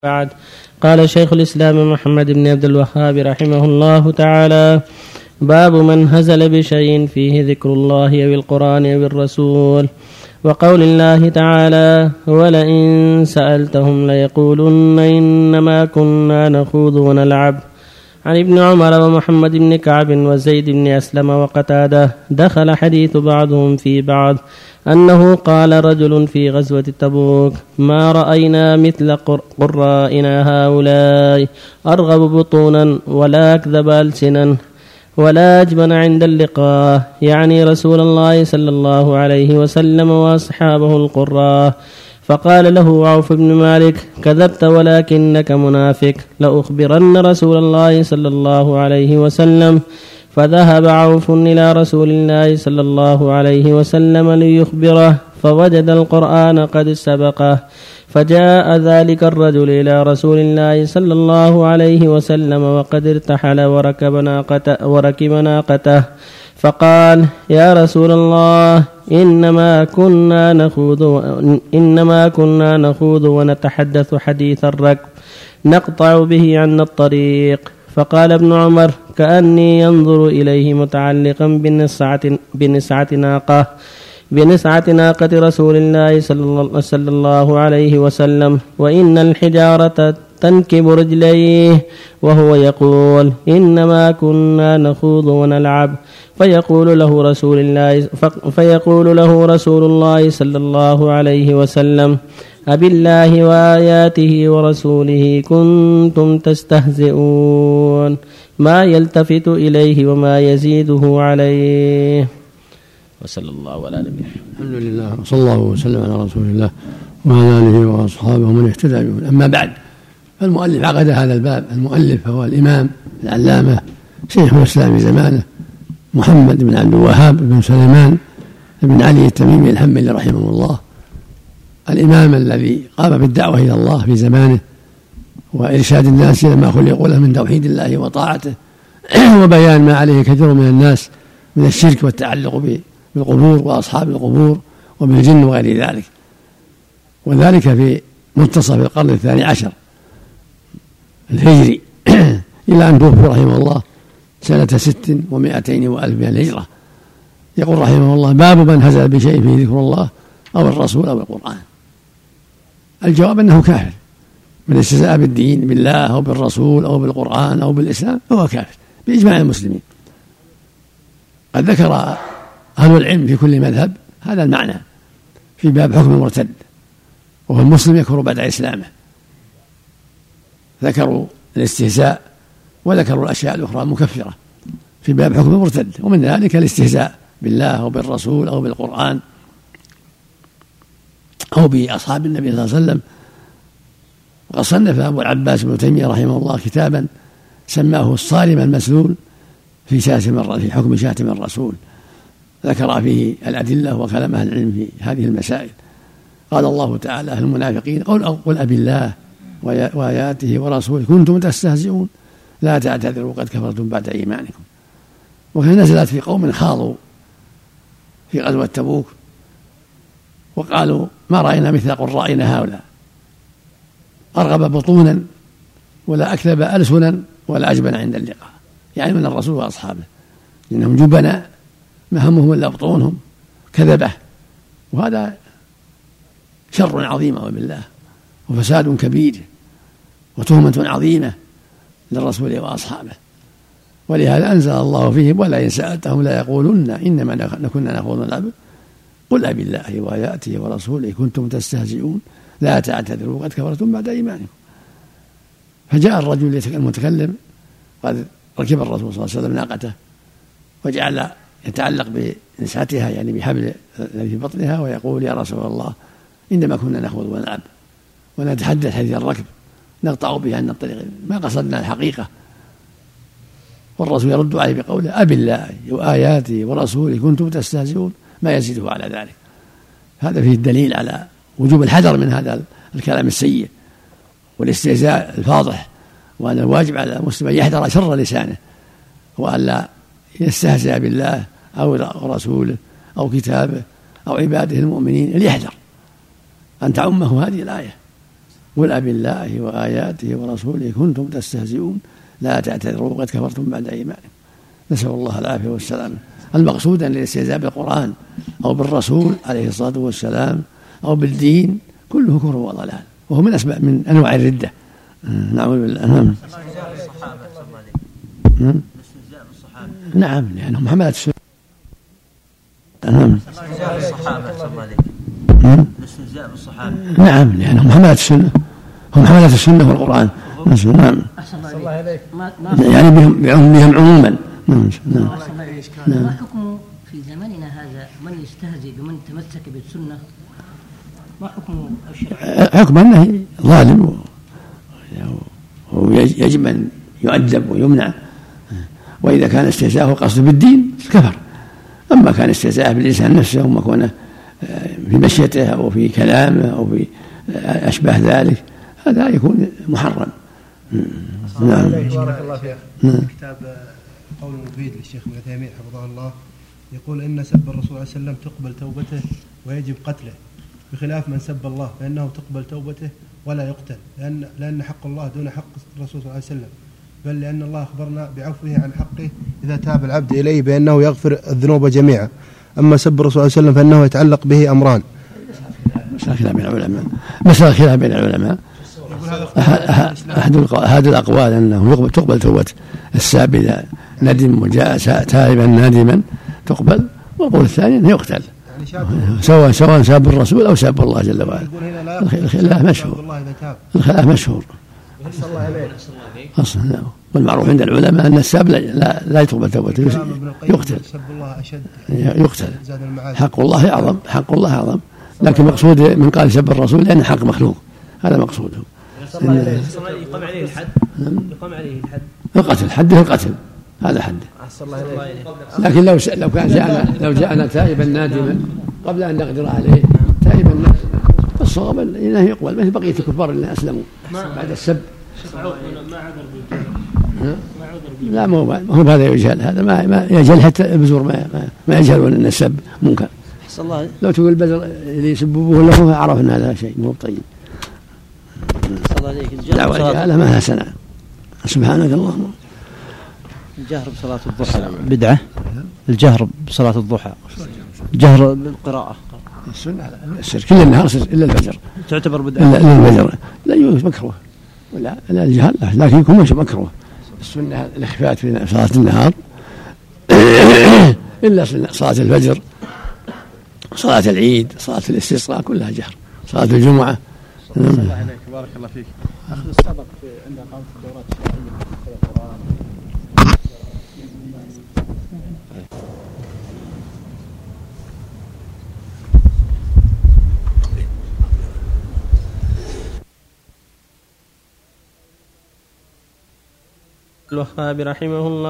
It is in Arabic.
بعد. قال شيخ الإسلام محمد بن عبد الوهاب رحمه الله تعالى: باب من هزل بشيء فيه ذكر الله أو القرآن أو الرسول، وقول الله تعالى: ولئن سألتهم ليقولن إنما كنا نخوض ونلعب. عن ابن عمر ومحمد بن كعب وزيد بن أسلم وقتادة دخل حديث بعضهم في بعض أنه قال رجل في غزوة تبوك: ما رأينا مثل قرائنا هؤلاء أرغب بطونا ولا أكذب ألسنا ولا أجبن عند اللقاء، يعني رسول الله صلى الله عليه وسلم وأصحابه القراء. فقال له عوف بن مالك: كذبت ولكنك منافق، لأخبرن رسول الله صلى الله عليه وسلم. فذهب عوف إلى رسول الله صلى الله عليه وسلم ليخبره، فوجد القرآن قد سبقه. فجاء ذلك الرجل إلى رسول الله صلى الله عليه وسلم وقد ارتحل وركب ناقته، فقال: يا رسول الله، إنما كنا نخوض ونتحدث حديث الركب نقطع به عن الطريق. فقال ابن عمر: كأني ينظر إليه متعلقا بنسعة ناقة رسول الله صلى الله عليه وسلم، وإن الحجارة تنكب رجليه وهو يقول: إنما كنا نخوض ونلعب. فيقول له رسول الله صلى الله عليه وسلم: أبالله وآياته ورسوله كنتم تستهزئون، ما يلتفت إليه وما يزيده عليه. وصلى الله على نبينا. الحمد لله وصلى الله وسلم على رسول الله وعلى آله وأصحابه ومن اهتدى بهم. أما بعد، فالمؤلف عقد هذا الباب. المؤلف هو الإمام العلامة شيخ الإسلام في زمانه محمد بن عبد الوهاب بن سليمان بن علي التميمي الحنبلي رحمه الله، الإمام الذي قام بالدعوة إلى الله في زمانه وإرشاد الناس إلى ما خلقوا له من توحيد الله وطاعته وبيان ما عليه كثير من الناس من الشرك والتعلق بالقبور وأصحاب القبور وبالجن وغير ذلك، وذلك في منتصف القرن 12 الهجري إلى أن توفي رحمه الله سنة 600 وألف من الهجرة. يقول رحمه الله: باب من هزل بشيء فيه ذكر الله أو الرسول أو القرآن. الجواب أنه كافر من استهزاء بالدين بالله أو بالرسول أو بالقرآن أو بالإسلام، فهو كافر بإجماع المسلمين. قد ذكر أهل العلم في كل مذهب هذا المعنى في باب حكم المرتد، وهو المسلم يكفر بعد إسلامه. ذكروا الاستهزاء وذكروا الأشياء الأخرى المكفرة في باب حكم المرتد، ومن ذلك الاستهزاء بالله أو بالرسول أو بالقرآن أو بأصحاب النبي صلى الله عليه وسلم. وقد صنف أبو العباس بن تيمية رحمه الله كتابا سماه الصارم المسلول في حكم شاتم الرسول، ذكر فيه الأدلة وكلام أهل العلم في هذه المسائل. قال الله تعالى: المنافقين قل أبي الله وآياته ورسوله كنتم تستهزئون، لا تعتذروا قد كفرتم بعد إيمانكم. وهي نزلت في قوم خاضوا في غزوة تبوك وقالوا: ما رأينا مثل قرائنا هؤلاء أرغب بطونا ولا أكذب ألسنا ولا أجبن عند اللقاء، يعني من الرسول وأصحابه، إنهم جبناء ما همهم إلا بطونهم كذبه، وهذا شر عظيم وبالله وفساد كبير وتهمة عظيمة للرسول وأصحابه. ولهذا أنزل الله فيهم: ولئن سألتهم لا يقولن إنما كنا نخوض ونلعب قل أبي الله وآياته ورسوله كنتم تستهزئون، لا تعتذروا قد كفرتم بعد إيمانكم. فجاء الرجل المتكلم قد ركب الرسول صلى الله عليه وسلم ناقته وجعل يتعلق بنسعتها، يعني بحبل الذي في بطنها، ويقول: يا رسول الله، إنما كنا نخوض ونلعب ونتحدث حديث الركب نقطع به عن الطريق، ما قصدنا الحقيقة. والرسول يرد عليه بقوله: أبي الله وآياته ورسوله كنتم تستهزئون، ما يزيده على ذلك. هذا فيه الدليل على وجوب الحذر من هذا الكلام السيء والاستهزاء الفاضح، وأن الواجب على المسلم أن يحذر شر لسانه، وأن لا يستهزئ بالله أو رسوله أو كتابه أو عباده المؤمنين، ليحذر أن تعمه هذه الآية قل أبالله وآياته ورسوله كنتم تستهزئون لا تعتذروا قد كفرتم بعد إيمانكم. نسأل الله العافية والسلامة. المقصود أن الاستهزاء بالقرآن أو بالرسول عليه الصلاة والسلام أو بالدين كله كفر وضلال، وهو من أسباب من أنواع الردة. نعوذ بالله. نعم لأنهم حملة السنة. الاستهزاء بالصحابة. نعم لأنهم حملة السنة، هم حملة السنة والقرآن. نعم. يعني بهم عموما. ما حكم في زماننا هذا من يستهزئ بمن تمسك بالسنة؟ ما حكم الشرع؟ حكم أنه ظالم ويجب أن يؤدب ويمنع، وإذا كان استهزاءه قصد بالدين كفر. أما كان استهزاءه بالإنسان نفسه وما كونه في مشيته أو في كلامه أو في أشباه ذلك هذا يكون محرم. نعم. بارك الله فيك. كتاب قول مفيد للشيخ ابن تيمية حفظه الله يقول إن سب الرسول صلى الله عليه وسلم تقبل توبته ويجب قتله، بخلاف من سب الله فإنه تقبل توبته ولا يقتل، لأن حق الله دون حق الرسول صلى الله عليه وسلم، بل لأن الله أخبرنا بعفوه عن حقه إذا تاب العبد إليه بأنه يغفر الذنوب جميعا. أما سب الرسول صلى الله عليه وسلم فإنه يتعلق به أمران. مسألة خلاف بين العلماء. أحد الأقوال أنه تقبل توبة الساب إذا ندم وجاء تائبا نادما تقبل، والقول الثاني أنه يقتل سواء ساب الرسول أو ساب الله جل وعلا. الخلاف مشهور. أصلا والمعروف عند العلماء أن الساب لا تقبل توبته، يقتل. حق الله أعظم، لكن مقصود من قال سب الرسول لأن حق مخلوق، هذا مقصوده. يقام عليه الحد. القتل حده القتل، هذا حده. لكن لو جاءنا تائبا نادما قبل أن نقدر عليه تائبا نادما فالصواب أنه يقبل مثل بقية الكفار اللي أسلموا بعد السب. لا ما هو هذا يجهل، هذا ما يجهل، حتى البزور ما يجهلون أن السب منكر. لو تقول البزر اللي يسببوه له عرف أن هذا شيء مو طيب. دعوة الجهالة ما حسنا. سبحانك اللهم. الجهر بصلاة الضحى بدعة. الجهر بصلاة الضحى جهر بالقراءة السنة السر كل النهار إلا الفجر تعتبر بدعة. إلا الفجر لا يوجد مكروه ولا الجهل، لكن يكون مش مكروه. السنة الإخفاء في صلاة النهار إلا صلاة الفجر، صلاة العيد، صلاة الاستسقاء كلها جهر، صلاة الجمعة. الله عليك بارك الله فيك. أخذ السبق عند إقامة الدورات الشرعية في القرآن. الوهابي رحمه الله